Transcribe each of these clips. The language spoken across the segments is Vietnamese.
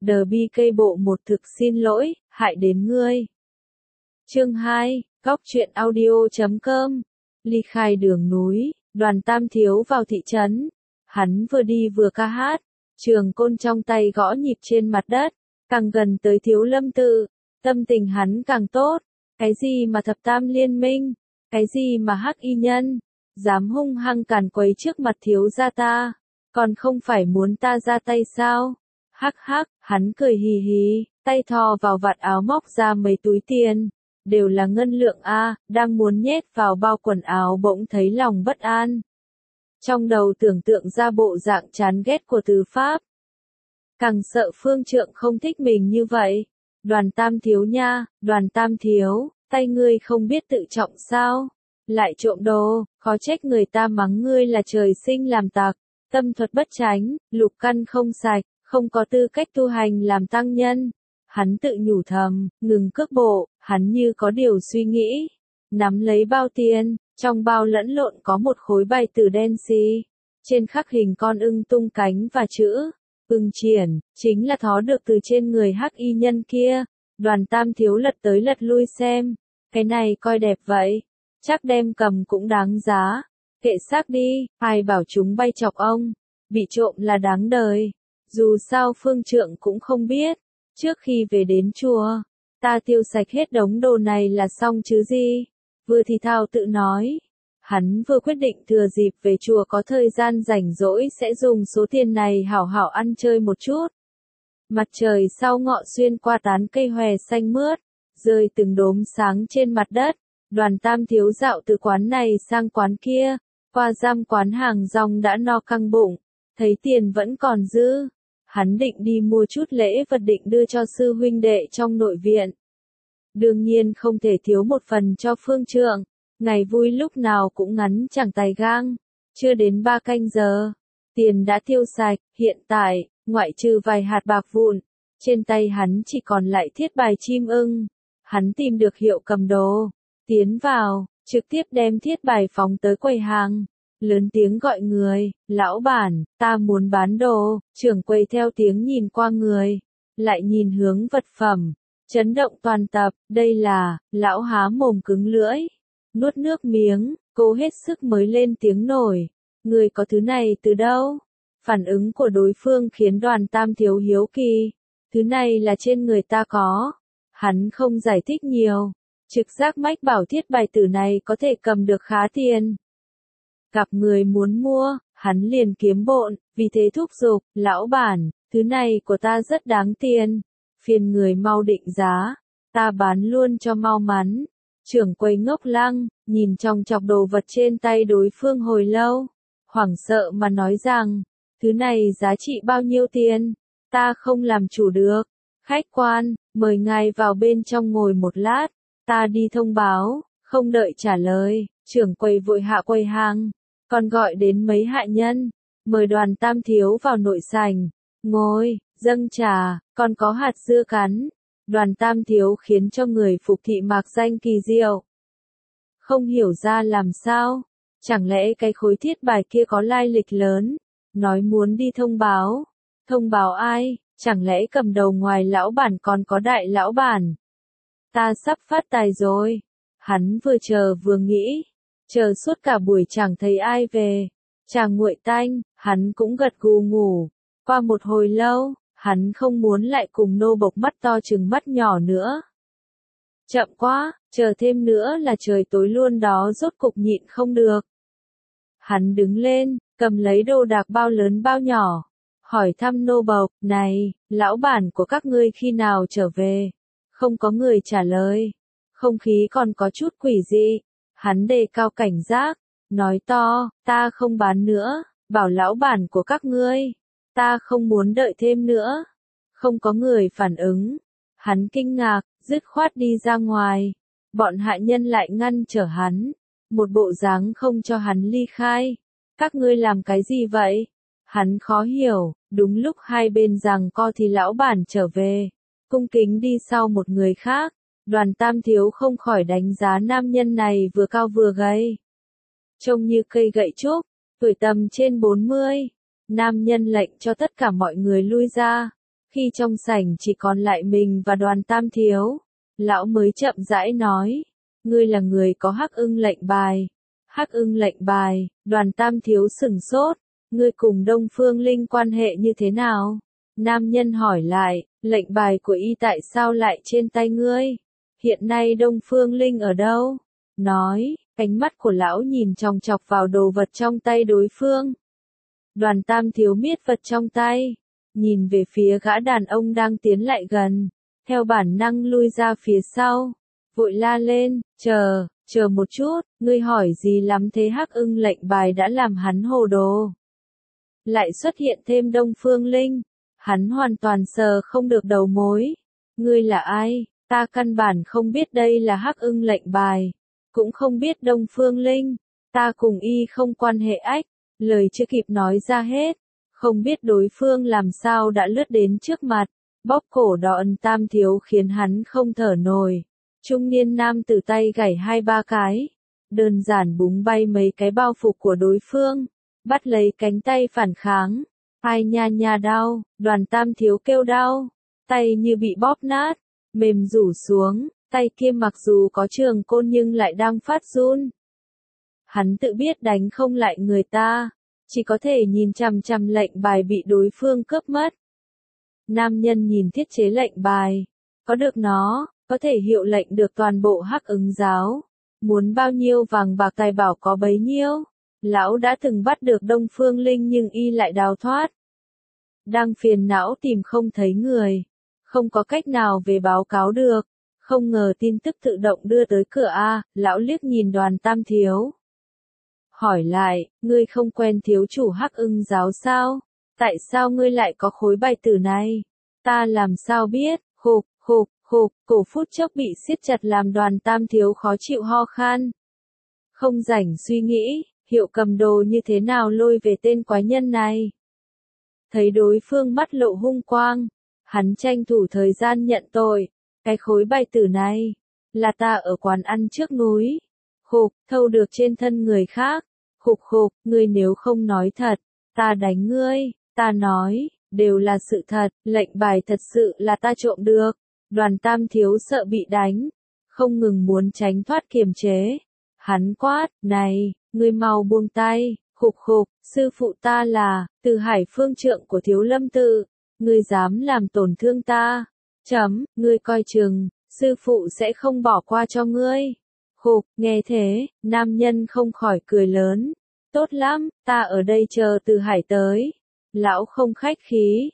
DBK bộ một thực xin lỗi, hại đến ngươi. Chương 2, Góc truyện audio.com. Ly khai đường núi, Đoàn Tam Thiếu vào thị trấn. Hắn vừa đi vừa ca hát, trường côn trong tay gõ nhịp trên mặt đất. Càng gần tới Thiếu Lâm tự, tâm tình hắn càng tốt. Cái gì mà thập tam liên minh, cái gì mà hắc y nhân, dám hung hăng càn quấy trước mặt thiếu gia ta, còn không phải muốn ta ra tay sao? Hắc hắc, hắn cười hì hì, tay thò vào vạt áo móc ra mấy túi tiền, đều là ngân lượng a, đang muốn nhét vào bao quần áo bỗng thấy lòng bất an. Trong đầu tưởng tượng ra bộ dạng chán ghét của Từ Pháp. Càng sợ Phương Trượng không thích mình như vậy. Đoàn Tam Thiếu nha, Đoàn Tam Thiếu, tay ngươi không biết tự trọng sao? Lại trộm đồ, khó trách người ta mắng ngươi là trời sinh làm tặc, tâm thuật bất chánh, lục căn không sạch, không có tư cách tu hành làm tăng nhân. Hắn tự nhủ thầm, ngừng cước bộ, hắn như có điều suy nghĩ. Nắm lấy bao tiền, trong bao lẫn lộn có một khối bài tử đen xì. Trên khắc hình con ưng tung cánh và chữ ưng triển, chính là thó được từ trên người hắc y nhân kia. Đoàn Tam Thiếu lật tới lật lui xem, cái này coi đẹp vậy, chắc đem cầm cũng đáng giá. Kệ xác đi, ai bảo chúng bay chọc ông, bị trộm là đáng đời. Dù sao Phương Trượng cũng không biết, trước khi về đến chùa, ta tiêu sạch hết đống đồ này là xong chứ gì. Vừa thì thào tự nói, hắn vừa quyết định thừa dịp về chùa có thời gian rảnh rỗi sẽ dùng số tiền này hảo hảo ăn chơi một chút. Mặt trời sau ngọ xuyên qua tán cây hòe xanh mướt, rơi từng đốm sáng trên mặt đất. Đoàn Tam Thiếu dạo từ quán này sang quán kia, qua giam quán hàng rong đã no căng bụng, thấy tiền vẫn còn dư. Hắn định đi mua chút lễ vật định đưa cho sư huynh đệ trong nội viện. Đương nhiên không thể thiếu một phần cho Phương Trượng, ngày vui lúc nào cũng ngắn chẳng tài gang. Chưa đến 3 canh giờ, tiền đã tiêu sạch, hiện tại, ngoại trừ vài hạt bạc vụn, trên tay hắn chỉ còn lại thiết bài chim ưng. Hắn tìm được hiệu cầm đồ, tiến vào, trực tiếp đem thiết bài phóng tới quầy hàng, lớn tiếng gọi người, lão bản, ta muốn bán đồ. Trưởng quầy theo tiếng nhìn qua người, lại nhìn hướng vật phẩm, chấn động toàn tập. Đây là, lão há mồm cứng lưỡi, nuốt nước miếng, cố hết sức mới lên tiếng nổi, người có thứ này từ đâu? Phản ứng của đối phương khiến Đoàn Tam Thiếu hiếu kỳ, thứ này là trên người ta có. Hắn không giải thích nhiều, trực giác mách bảo thiết bài tử này có thể cầm được khá tiền. Gặp người muốn mua, hắn liền kiếm bộn, vì thế thúc giục, lão bản, thứ này của ta rất đáng tiền, phiền người mau định giá, ta bán luôn cho mau mắn. Trưởng quầy ngốc lăng, nhìn trong chọc đồ vật trên tay đối phương hồi lâu, hoảng sợ mà nói rằng, thứ này giá trị bao nhiêu tiền, ta không làm chủ được. Khách quan, mời ngài vào bên trong ngồi một lát, ta đi thông báo. Không đợi trả lời, trưởng quầy vội hạ quầy hàng, còn gọi đến mấy hạ nhân, mời Đoàn Tam Thiếu vào nội sảnh, ngồi, dâng trà, còn có hạt dưa cắn. Đoàn Tam Thiếu khiến cho người phục thị mạc danh kỳ diệu. Không hiểu ra làm sao, chẳng lẽ cái khối thiết bài kia có lai lịch lớn, nói muốn đi thông báo. Thông báo ai, chẳng lẽ cầm đầu ngoài lão bản còn có đại lão bản? Ta sắp phát tài rồi. Hắn vừa chờ vừa nghĩ, chờ suốt cả buổi chẳng thấy ai về. Trà nguội tanh, hắn cũng gật gù ngủ. Qua một hồi lâu, hắn không muốn lại cùng nô bộc mắt to trừng mắt nhỏ nữa. Chậm quá, chờ thêm nữa là trời tối luôn đó, rốt cục nhịn không được. Hắn đứng lên, cầm lấy đồ đạc bao lớn bao nhỏ, hỏi thăm nô bộc, này, lão bản của các ngươi khi nào trở về? Không có người trả lời, không khí còn có chút quỷ dị. Hắn đề cao cảnh giác, nói to, ta không bán nữa, bảo lão bản của các ngươi, ta không muốn đợi thêm nữa. Không có người phản ứng, hắn kinh ngạc, dứt khoát đi ra ngoài. Bọn hạ nhân lại ngăn trở hắn, một bộ dáng không cho hắn ly khai. Các ngươi làm cái gì vậy? Hắn khó hiểu. Đúng lúc hai bên giằng co thì lão bản trở về, cung kính đi sau một người khác. Đoàn Tam Thiếu không khỏi đánh giá nam nhân này vừa cao vừa gầy, trông như cây gậy trúc, tuổi tầm trên 40. Nam nhân lệnh cho tất cả mọi người lui ra, Khi trong sảnh chỉ còn lại mình và Đoàn Tam Thiếu, lão mới chậm rãi nói, ngươi là người có Hắc Ưng lệnh bài. Hắc Ưng lệnh bài, Đoàn Tam Thiếu sửng sốt, ngươi cùng Đông Phương Linh quan hệ như thế nào? Nam nhân hỏi lại, lệnh bài của y tại sao lại trên tay ngươi? Hiện nay Đông Phương Linh ở đâu? Nói, ánh mắt của lão nhìn chòng chọc vào đồ vật trong tay đối phương. Đoàn Tam Thiếu miết vật trong tay, nhìn về phía gã đàn ông đang tiến lại gần, theo bản năng lui ra phía sau, vội la lên, chờ một chút, ngươi hỏi gì lắm thế? Hắc Ưng lệnh bài đã làm hắn hồ đồ. Lại xuất hiện thêm Đông Phương Linh, hắn hoàn toàn sờ không được đầu mối. Ngươi là ai? Ta căn bản không biết đây là Hắc Ưng lệnh bài, cũng không biết Đông Phương Linh, ta cùng y không quan hệ ách. Lời chưa kịp nói ra hết, không biết đối phương làm sao đã lướt đến trước mặt, bóp cổ Đoàn Tam Thiếu khiến hắn không thở nổi. Trung niên nam tử tay gảy 2-3 cái, đơn giản búng bay mấy cái bao phục của đối phương, bắt lấy cánh tay phản kháng. Ai nha nha đau, Đoàn Tam Thiếu kêu đau, tay như bị bóp nát, mềm rủ xuống, tay kia mặc dù có trường côn nhưng lại đang phát run. Hắn tự biết đánh không lại người ta, chỉ có thể nhìn chằm chằm lệnh bài bị đối phương cướp mất. Nam nhân nhìn thiết chế lệnh bài, có được nó, có thể hiệu lệnh được toàn bộ Hắc Ứng giáo, muốn bao nhiêu vàng bạc tài bảo có bấy nhiêu. Lão đã từng bắt được Đông Phương Linh nhưng y lại đào thoát. Đang phiền não tìm không thấy người, không có cách nào về báo cáo được, không ngờ tin tức tự động đưa tới cửa a. Lão liếc nhìn Đoàn Tam Thiếu, hỏi lại, ngươi không quen thiếu chủ Hắc Ưng giáo sao? Tại sao ngươi lại có khối bài tử này? Ta làm sao biết? Khục, cổ phút chốc bị siết chặt làm Đoàn Tam Thiếu khó chịu ho khan. Không rảnh suy nghĩ, hiệu cầm đồ như thế nào lôi về tên quái nhân này. Thấy đối phương mắt lộ hung quang, hắn tranh thủ thời gian nhận tội, cái khối bài tử này, là ta ở quán ăn trước núi. Thâu được trên thân người khác. Ngươi nếu không nói thật, ta đánh ngươi. Ta nói, đều là sự thật, lệnh bài thật sự là ta trộm được. Đoàn Tam Thiếu sợ bị đánh, không ngừng muốn tránh thoát kiềm chế. Hắn quát, này, ngươi mau buông tay. Sư phụ ta là Từ Hải phương trượng của Thiếu Lâm tự, ngươi dám làm tổn thương ta, ngươi coi chừng, sư phụ sẽ không bỏ qua cho ngươi. Nghe thế, nam nhân không khỏi cười lớn, tốt lắm, ta ở đây chờ Từ Hải tới. Lão không khách khí,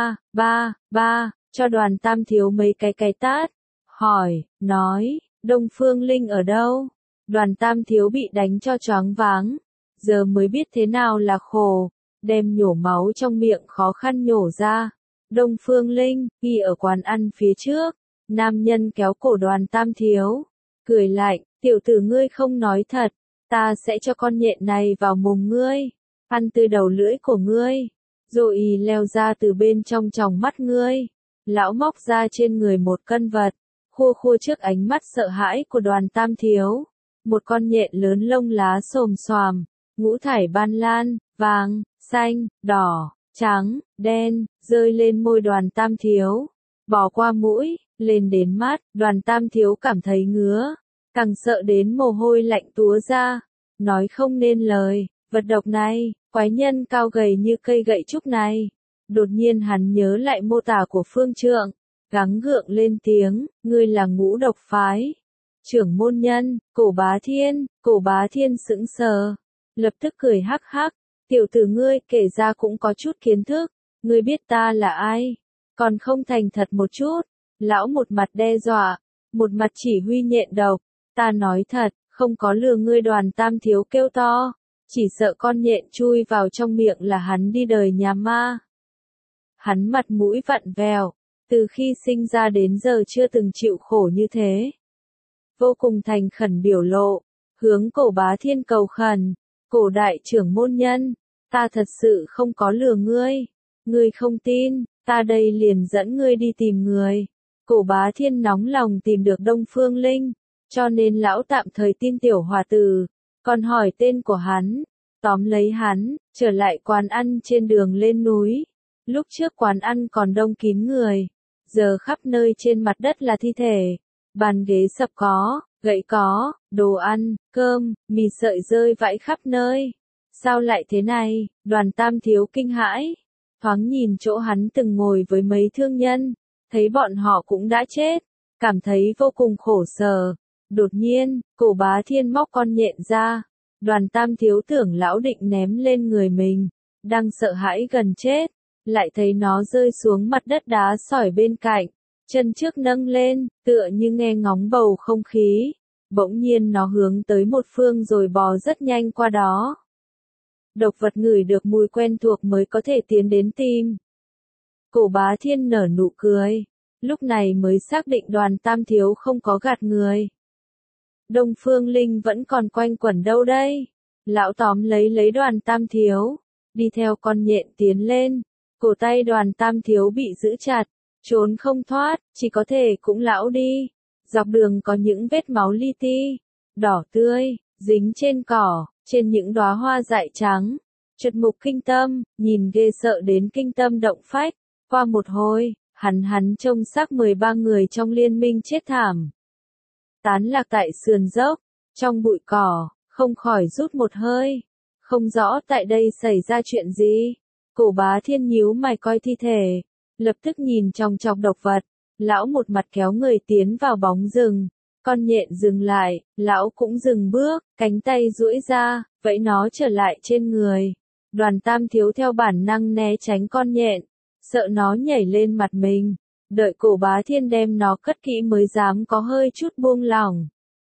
cho Đoàn Tam Thiếu mấy cái tát, hỏi, nói, Đông Phương Linh ở đâu? Đoàn Tam Thiếu bị đánh cho choáng váng, giờ mới biết thế nào là khổ, đem nhổ máu trong miệng khó khăn nhổ ra. Đông Phương Linh, y ở quán ăn phía trước. Nam nhân kéo cổ Đoàn Tam Thiếu, cười lạnh, tiểu tử ngươi không nói thật, ta sẽ cho con nhện này vào mồm ngươi, ăn từ đầu lưỡi của ngươi, rồi y leo ra từ bên trong tròng mắt ngươi. Lão móc ra trên người một cân vật, khua trước ánh mắt sợ hãi của Đoàn Tam Thiếu. Một con nhện lớn lông lá xồm xoàm, ngũ thải ban lan, vàng, xanh, đỏ, trắng, đen, rơi lên môi Đoàn Tam Thiếu, bỏ qua mũi, lên đến mắt. Đoàn Tam Thiếu cảm thấy ngứa, càng sợ đến mồ hôi lạnh túa ra, nói không nên lời. Vật độc này, quái nhân cao gầy như cây gậy trúc này. Đột nhiên hắn nhớ lại mô tả của phương trượng, gắng gượng lên tiếng, ngươi là Ngũ Độc phái trưởng môn nhân, Cổ Bá Thiên sững sờ, lập tức cười hắc hắc, tiểu tử ngươi kể ra cũng có chút kiến thức, ngươi biết ta là ai, còn không thành thật một chút. Lão một mặt đe dọa, một mặt chỉ huy nhện độc, ta nói thật, không có lừa ngươi. Đoàn Tam Thiếu kêu to, chỉ sợ con nhện chui vào trong miệng là hắn đi đời nhà ma. Hắn mặt mũi vặn vẹo, từ khi sinh ra đến giờ chưa từng chịu khổ như thế. Vô cùng thành khẩn biểu lộ, hướng Cổ Bá Thiên cầu khẩn, Cổ đại trưởng môn nhân, ta thật sự không có lừa ngươi, ngươi không tin, ta đây liền dẫn ngươi đi tìm người. Cổ Bá Thiên nóng lòng tìm được Đông Phương Linh, cho nên lão tạm thời tin tiểu hòa tử, còn hỏi tên của hắn, tóm lấy hắn, trở lại quán ăn trên đường lên núi. Lúc trước quán ăn còn đông kín người, giờ khắp nơi trên mặt đất là thi thể, bàn ghế sập có, gậy có, đồ ăn, cơm, mì sợi rơi vãi khắp nơi. Sao lại thế này? Đoàn Tam Thiếu kinh hãi, thoáng nhìn chỗ hắn từng ngồi với mấy thương nhân, thấy bọn họ cũng đã chết, cảm thấy vô cùng khổ sở. Đột nhiên, Cổ Bá Thiên móc con nhện ra, Đoàn Tam Thiếu tưởng lão định ném lên người mình, đang sợ hãi gần chết, lại thấy nó rơi xuống mặt đất đá sỏi bên cạnh, chân trước nâng lên, tựa như nghe ngóng bầu không khí. Bỗng nhiên nó hướng tới một phương rồi bò rất nhanh qua đó. Độc vật ngửi được mùi quen thuộc mới có thể tiến đến tìm. Cổ Bá Thiên nở nụ cười, lúc này mới xác định Đoàn Tam Thiếu không có gạt người. Đông Phương Linh vẫn còn quanh quẩn đâu đây? Lão tóm lấy Đoàn Tam Thiếu, đi theo con nhện tiến lên, cổ tay Đoàn Tam Thiếu bị giữ chặt, trốn không thoát, chỉ có thể cũng lão đi. Dọc đường có những vết máu li ti, đỏ tươi, dính trên cỏ, trên những đóa hoa dại trắng. Chợt Mục kinh tâm, nhìn ghê sợ đến kinh tâm động phách. Qua một hồi, hắn trông xác 13 người trong liên minh chết thảm. Tán lạc tại sườn dốc, trong bụi cỏ, không khỏi rút một hơi. Không rõ tại đây xảy ra chuyện gì. Cổ Bá Thiên nhíu mày coi thi thể, lập tức nhìn chòng chọc độc vật. Lão một mặt kéo người tiến vào bóng rừng. Con nhện dừng lại, lão cũng dừng bước, cánh tay duỗi ra, vẫy nó trở lại trên người. Đoàn Tam Thiếu theo bản năng né tránh con nhện, sợ nó nhảy lên mặt mình. Đợi Cổ Bá Thiên đem nó cất kỹ mới dám có hơi chút buông lỏng.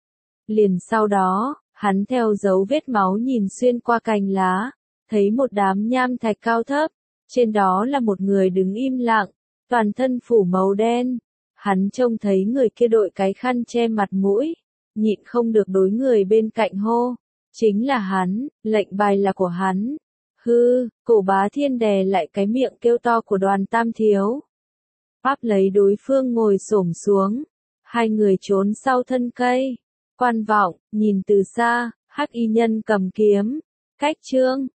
Liền sau đó, hắn theo dấu vết máu nhìn xuyên qua cành lá, thấy một đám nham thạch cao thấp, trên đó là một người đứng im lặng, toàn thân phủ màu đen. Hắn trông thấy người kia đội cái khăn che mặt mũi, nhịn không được đối người bên cạnh hô, chính là hắn, lệnh bài là của hắn. Hư, Cổ Bá Thiên đè lại cái miệng kêu to của Đoàn Tam Thiếu, áp lấy đối phương ngồi xổm xuống, hai người trốn sau thân cây. Quan Vọng, nhìn từ xa, Hắc Y Nhân cầm kiếm, cách chương